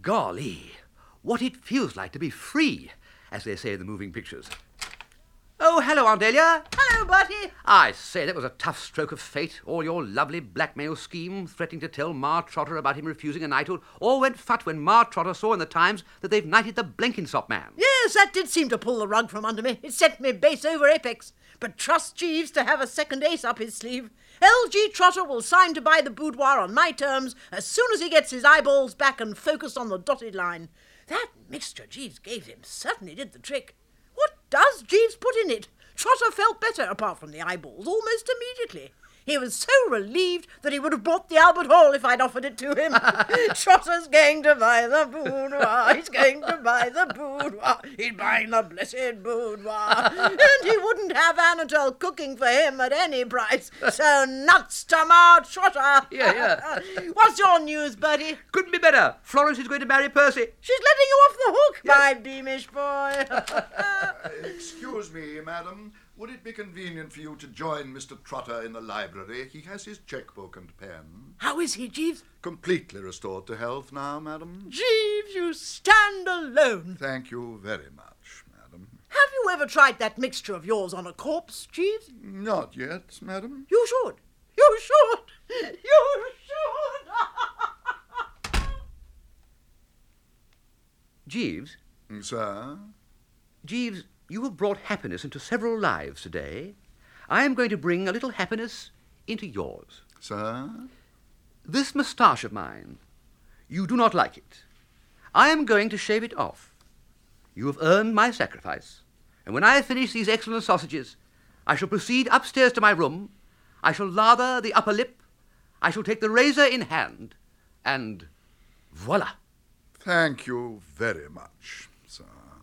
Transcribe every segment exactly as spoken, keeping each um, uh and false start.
Golly, what it feels like to be free, as they say in the moving pictures. Oh, hello, Aunt Dahlia. Hello, Bertie. I say, that was a tough stroke of fate. All your lovely blackmail scheme, threatening to tell Ma Trotter about him refusing a knighthood, all went fut when Ma Trotter saw in the Times that they've knighted the Blenkinsop man. Yes, that did seem to pull the rug from under me. It sent me base over apex. But trust Jeeves to have a second ace up his sleeve. L G Trotter will sign to buy the boudoir on my terms as soon as he gets his eyeballs back and focused on the dotted line. That mixture Jeeves gave him certainly did the trick. What does Jeeves put in it? Trotter felt better, apart from the eyeballs, almost immediately. He was so relieved that he would have bought the Albert Hall if I'd offered it to him. Trotter's going to buy the boudoir. He's going to buy the boudoir. He's buying the blessed boudoir. And he wouldn't have Anatole cooking for him at any price. So nuts to Ma Trotter. Yeah, yeah. What's your news, Bertie? Couldn't be better. Florence is going to marry Percy. She's letting you off the hook, yeah. My beamish boy. uh, excuse me, madam. Would it be convenient for you to join Mister Trotter in the library? He has his checkbook and pen. How is he, Jeeves? Completely restored to health now, madam. Jeeves, you stand alone. Thank you very much, madam. Have you ever tried that mixture of yours on a corpse, Jeeves? Not yet, madam. You should. You should. You should. Jeeves? Sir? Jeeves, you have brought happiness into several lives today. I am going to bring a little happiness into yours. Sir? This moustache of mine. You do not like it. I am going to shave it off. You have earned my sacrifice. And when I have finished these excellent sausages, I shall proceed upstairs to my room. I shall lather the upper lip. I shall take the razor in hand. And voila. Thank you very much, sir.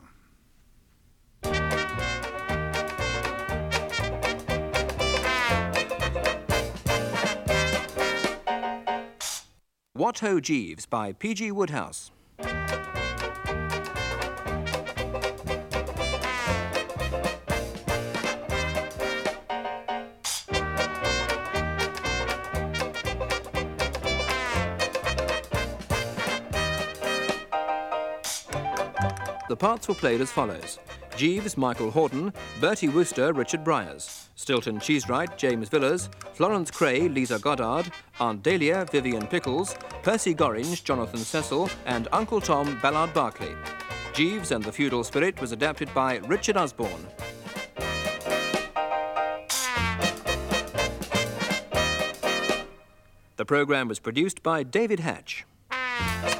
What Ho Jeeves by P G Woodhouse. The parts were played as follows. Jeeves, Michael Horton, Bertie Wooster, Richard Bryars, Stilton Cheesewright, James Villas, Florence Cray, Lisa Goddard, Aunt Dahlia, Vivian Pickles, Percy Gorringe, Jonathan Cecil, and Uncle Tom, Ballard Berkeley. Jeeves and the Feudal Spirit was adapted by Richard Osborne. The programme was produced by David Hatch.